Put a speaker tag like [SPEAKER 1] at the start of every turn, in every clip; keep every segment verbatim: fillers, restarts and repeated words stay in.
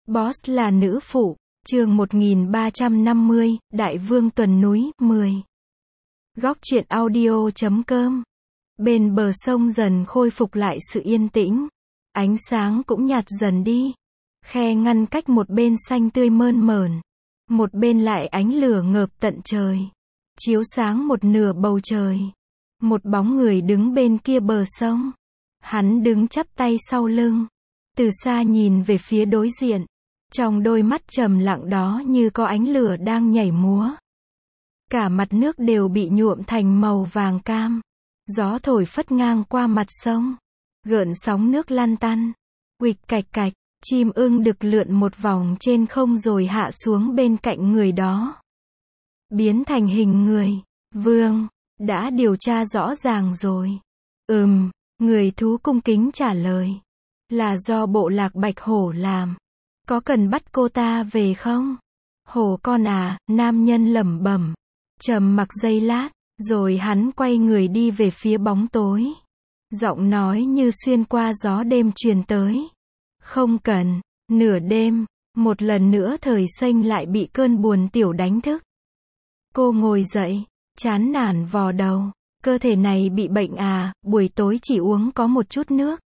[SPEAKER 1] Boss là nữ phụ, chương một nghìn ba trăm năm mươi, Đại vương tuần núi, mười. Góc truyện audio chấm com. Bên bờ sông dần khôi phục lại sự yên tĩnh. Ánh sáng cũng nhạt dần đi. Khe ngăn cách một bên xanh tươi mơn mởn. Một bên lại ánh lửa ngợp tận trời. Chiếu sáng một nửa bầu trời. Một bóng người đứng bên kia bờ sông. Hắn đứng chắp tay sau lưng. Từ xa nhìn về phía đối diện. Trong đôi mắt trầm lặng đó như có ánh lửa đang nhảy múa. Cả mặt nước đều bị nhuộm thành màu vàng cam. Gió thổi phất ngang qua mặt sông. Gợn sóng nước lăn tăn. Uịch cạch cạch, chim ưng đực lượn một vòng trên không rồi hạ xuống bên cạnh người đó. Biến thành hình người. Vương, đã điều tra rõ ràng rồi. Ừm, người thú cung kính trả lời. Là do bộ lạc Bạch Hổ làm. Có cần bắt cô ta về không? Hổ con à, nam nhân lẩm bẩm. Trầm mặc giây lát, rồi hắn quay người đi về phía bóng tối. Giọng nói như xuyên qua gió đêm truyền tới. Không cần. Nửa đêm, một lần nữa Thời Xanh lại bị cơn buồn tiểu đánh thức. Cô ngồi dậy, chán nản vò đầu. Cơ thể này bị bệnh à, buổi tối chỉ uống có một chút nước.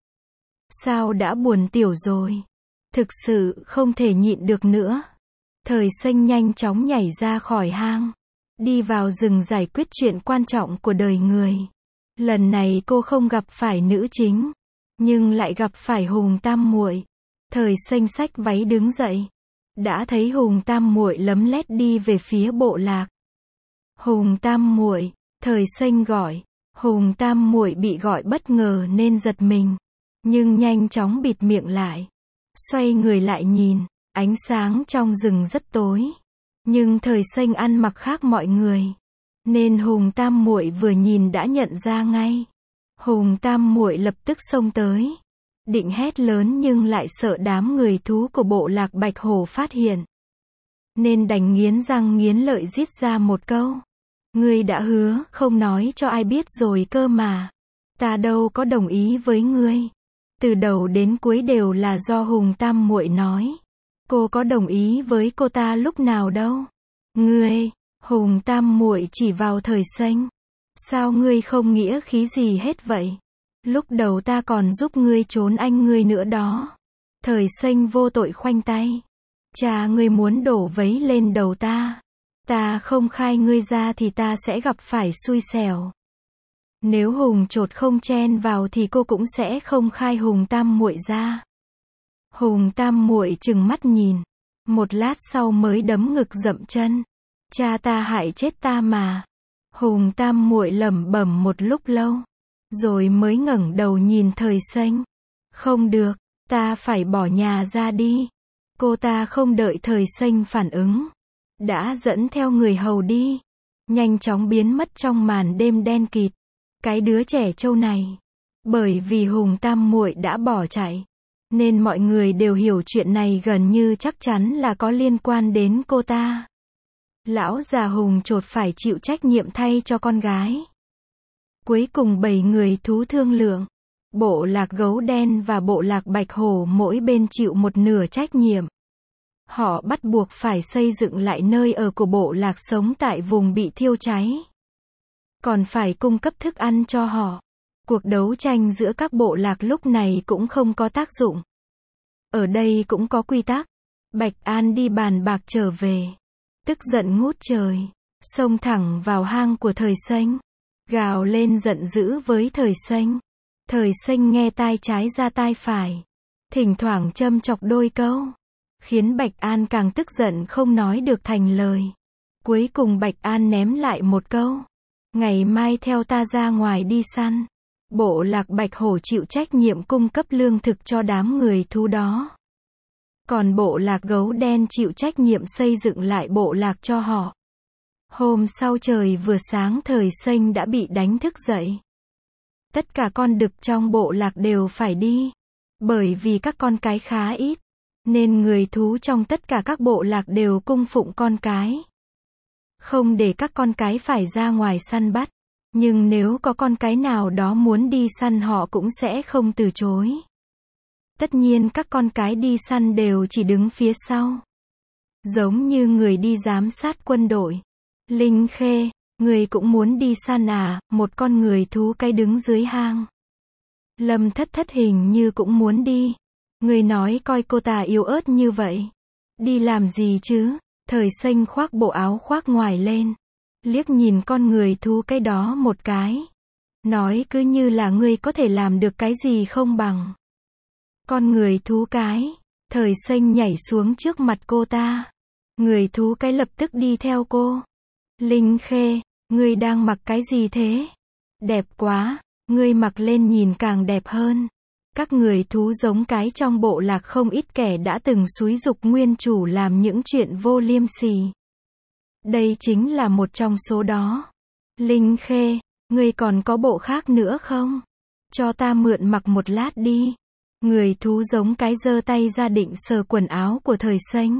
[SPEAKER 1] Sao đã buồn tiểu rồi? Thực sự không thể nhịn được nữa. Thời Xanh nhanh chóng nhảy ra khỏi hang. Đi vào rừng giải quyết chuyện quan trọng của đời người. Lần này cô không gặp phải nữ chính. Nhưng lại gặp phải Hùng Tam Muội. Thời Xanh xách váy đứng dậy. Đã thấy Hùng Tam Muội lấm lét đi về phía bộ lạc. Hùng Tam Muội, Thời Xanh gọi. Hùng Tam Muội bị gọi bất ngờ nên giật mình. Nhưng nhanh chóng bịt miệng lại. Xoay người lại nhìn, ánh sáng trong rừng rất tối. Nhưng Thời Xanh ăn mặc khác mọi người. Nên Hùng Tam Muội vừa nhìn đã nhận ra ngay. Hùng Tam Muội lập tức xông tới. Định hét lớn nhưng lại sợ đám người thú của bộ lạc Bạch Hổ phát hiện. Nên đành nghiến răng nghiến lợi rít ra một câu. Ngươi đã hứa không nói cho ai biết rồi cơ mà. Ta đâu có đồng ý với ngươi. Từ đầu đến cuối đều là do Hùng Tam Muội nói. Cô có đồng ý với cô ta lúc nào đâu. Ngươi, Hùng Tam Muội chỉ vào Thời Xanh. Sao ngươi không nghĩa khí gì hết vậy? Lúc đầu ta còn giúp ngươi trốn anh ngươi nữa đó. Thời Xanh vô tội khoanh tay. Cha ngươi muốn đổ vấy lên đầu ta. Ta không khai ngươi ra thì ta sẽ gặp phải xui xẻo. Nếu Hùng Chột không chen vào thì cô cũng sẽ không khai Hùng Tam Muội ra. Hùng Tam Muội trừng mắt nhìn. Một lát sau mới đấm ngực dậm chân. Cha ta hại chết ta mà. Hùng Tam Muội lẩm bẩm một lúc lâu. Rồi mới ngẩng đầu nhìn Thời Xanh. Không được, ta phải bỏ nhà ra đi. Cô ta không đợi Thời Xanh phản ứng. Đã dẫn theo người hầu đi. Nhanh chóng biến mất trong màn đêm đen kịt. Cái đứa trẻ trâu này. Bởi vì Hùng Tam Muội đã bỏ chạy. Nên mọi người đều hiểu chuyện này gần như chắc chắn là có liên quan đến cô ta. Lão già Hùng Chột phải chịu trách nhiệm thay cho con gái. Cuối cùng bảy người thú thương lượng. Bộ lạc Gấu Đen và bộ lạc Bạch Hổ mỗi bên chịu một nửa trách nhiệm. Họ bắt buộc phải xây dựng lại nơi ở của bộ lạc sống tại vùng bị thiêu cháy. Còn phải cung cấp thức ăn cho họ. Cuộc đấu tranh giữa các bộ lạc lúc này cũng không có tác dụng. Ở đây cũng có quy tắc. Bạch An đi bàn bạc trở về. Tức giận ngút trời. Xông thẳng vào hang của Thời Xanh. Gào lên giận dữ với Thời Xanh. Thời Xanh nghe tai trái ra tai phải. Thỉnh thoảng châm chọc đôi câu. Khiến Bạch An càng tức giận không nói được thành lời. Cuối cùng Bạch An ném lại một câu. Ngày mai theo ta ra ngoài đi săn. Bộ lạc Bạch Hổ chịu trách nhiệm cung cấp lương thực cho đám người thú đó. Còn bộ lạc Gấu Đen chịu trách nhiệm xây dựng lại bộ lạc cho họ. Hôm sau trời vừa sáng Thời Xanh đã bị đánh thức dậy. Tất cả con đực trong bộ lạc đều phải đi. Bởi vì các con cái khá ít. Nên người thú trong tất cả các bộ lạc đều cung phụng con cái. Không để các con cái phải ra ngoài săn bắt. Nhưng nếu có con cái nào đó muốn đi săn họ cũng sẽ không từ chối. Tất nhiên các con cái đi săn đều chỉ đứng phía sau. Giống như người đi giám sát quân đội. Linh Khê, người cũng muốn đi săn à? Một con người thú cái đứng dưới hang. Lâm Thất Thất hình như cũng muốn đi. Người nói coi cô ta yếu ớt như vậy. Đi làm gì chứ? Thời Xanh khoác bộ áo khoác ngoài lên. Liếc nhìn con người thú cái đó một cái. Nói cứ như là ngươi có thể làm được cái gì không bằng. Con người thú cái. Thời Xanh nhảy xuống trước mặt cô ta. Người thú cái lập tức đi theo cô. Linh Khê, ngươi đang mặc cái gì thế? Đẹp quá, ngươi mặc lên nhìn càng đẹp hơn. Các người thú giống cái trong bộ lạc không ít kẻ đã từng xúi giục nguyên chủ làm những chuyện vô liêm sỉ. Đây chính là một trong số đó. Linh Khê, ngươi còn có bộ khác nữa không? Cho ta mượn mặc một lát đi. Người thú giống cái giơ tay ra định sờ quần áo của Thời Xanh.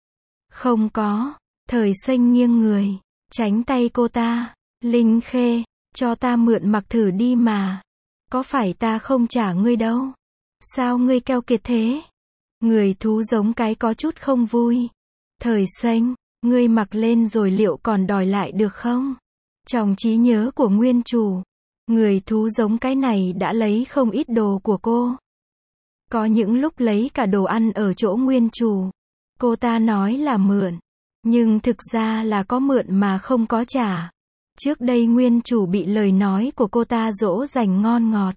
[SPEAKER 1] Không có. Thời Xanh nghiêng người, tránh tay cô ta. Linh Khê, cho ta mượn mặc thử đi mà. Có phải ta không trả ngươi đâu? Sao ngươi keo kiệt thế? Người thú giống cái có chút không vui. Thời Xanh, ngươi mặc lên rồi liệu còn đòi lại được không? Trong trí nhớ của nguyên chủ, người thú giống cái này đã lấy không ít đồ của cô. Có những lúc lấy cả đồ ăn ở chỗ nguyên chủ. Cô ta nói là mượn, nhưng thực ra là có mượn mà không có trả. Trước đây nguyên chủ bị lời nói của cô ta dỗ dành ngon ngọt.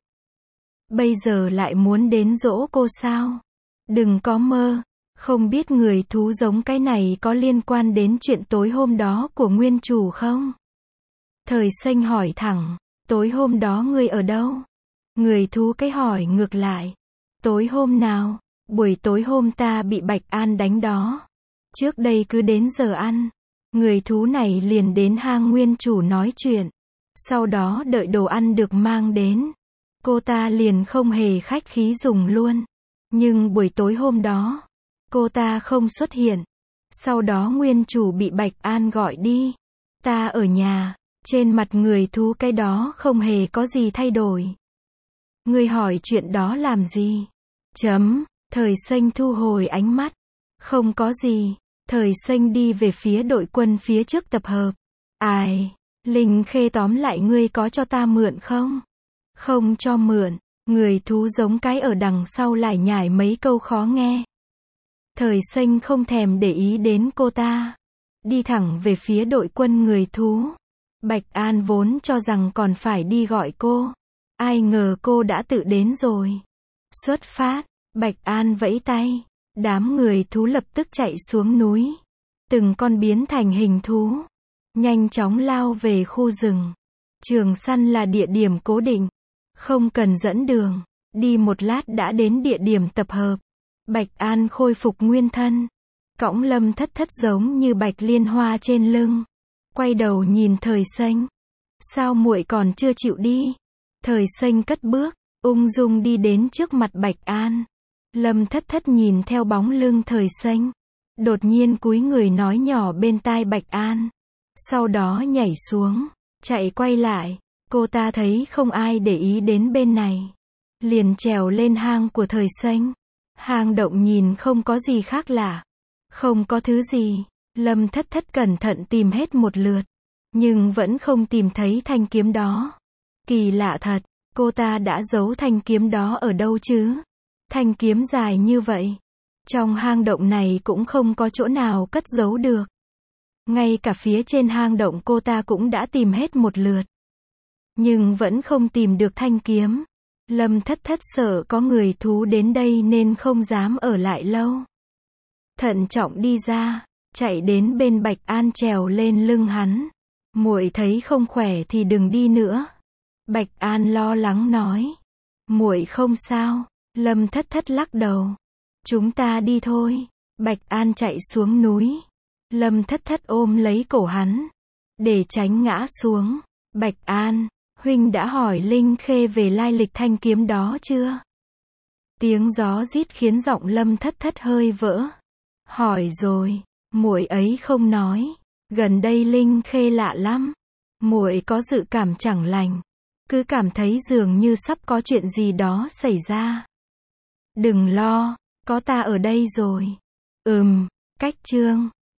[SPEAKER 1] Bây giờ lại muốn đến dỗ cô sao? Đừng có mơ. Không biết người thú giống cái này có liên quan đến chuyện tối hôm đó của nguyên chủ không? Thời Xanh hỏi thẳng. Tối hôm đó ngươi ở đâu? Người thú cái hỏi ngược lại. Tối hôm nào? Buổi tối hôm ta bị Bạch An đánh đó. Trước đây cứ đến giờ ăn, người thú này liền đến hang nguyên chủ nói chuyện. Sau đó đợi đồ ăn được mang đến, cô ta liền không hề khách khí dùng luôn. Nhưng buổi tối hôm đó, cô ta không xuất hiện. Sau đó nguyên chủ bị Bạch An gọi đi. Ta ở nhà. Trên mặt người thú cái đó không hề có gì thay đổi. Ngươi hỏi chuyện đó làm gì? Chấm. Thời Xanh thu hồi ánh mắt. Không có gì. Thời Xanh đi về phía đội quân phía trước tập hợp. Ai? Linh Khê tóm lại ngươi có cho ta mượn không? Không cho mượn. Người thú giống cái ở đằng sau lại nhải mấy câu khó nghe. Thời Xanh không thèm để ý đến cô ta. Đi thẳng về phía đội quân người thú. Bạch An vốn cho rằng còn phải đi gọi cô. Ai ngờ cô đã tự đến rồi. Xuất phát. Bạch An vẫy tay. Đám người thú lập tức chạy xuống núi. Từng con biến thành hình thú. Nhanh chóng lao về khu rừng. Trường săn là địa điểm cố định. Không cần dẫn đường. Đi một lát đã đến địa điểm tập hợp. Bạch An khôi phục nguyên thân. Cõng Lâm Thất Thất giống như bạch liên hoa trên lưng. Quay đầu nhìn Thời Xanh. Sao muội còn chưa chịu đi? Thời Xanh cất bước, ung dung đi đến trước mặt Bạch An. Lâm Thất Thất nhìn theo bóng lưng Thời Xanh. Đột nhiên cúi người nói nhỏ bên tai Bạch An. Sau đó nhảy xuống, chạy quay lại. Cô ta thấy không ai để ý đến bên này. Liền trèo lên hang của Thời Xanh. Hang động nhìn không có gì khác lạ. Không có thứ gì. Lâm Thất Thất cẩn thận tìm hết một lượt. Nhưng vẫn không tìm thấy thanh kiếm đó. Kỳ lạ thật. Cô ta đã giấu thanh kiếm đó ở đâu chứ? Thanh kiếm dài như vậy. Trong hang động này cũng không có chỗ nào cất giấu được. Ngay cả phía trên hang động cô ta cũng đã tìm hết một lượt. Nhưng vẫn không tìm được thanh kiếm. Lâm Thất Thất sợ có người thú đến đây nên không dám ở lại lâu. Thận trọng đi ra, chạy đến bên Bạch An trèo lên lưng hắn. Muội thấy không khỏe thì đừng đi nữa. Bạch An lo lắng nói. Muội không sao. Lâm Thất Thất lắc đầu. Chúng ta đi thôi. Bạch An chạy xuống núi. Lâm Thất Thất ôm lấy cổ hắn. Để tránh ngã xuống. Bạch An, huynh đã hỏi Linh Khê về lai lịch thanh kiếm đó chưa? Tiếng gió rít khiến giọng Lâm Thất Thất hơi vỡ. Hỏi rồi, muội ấy không nói. Gần đây Linh Khê lạ lắm. Muội có dự cảm chẳng lành. Cứ cảm thấy dường như sắp có chuyện gì đó xảy ra. Đừng lo, có ta ở đây rồi. Ừm, cách chương.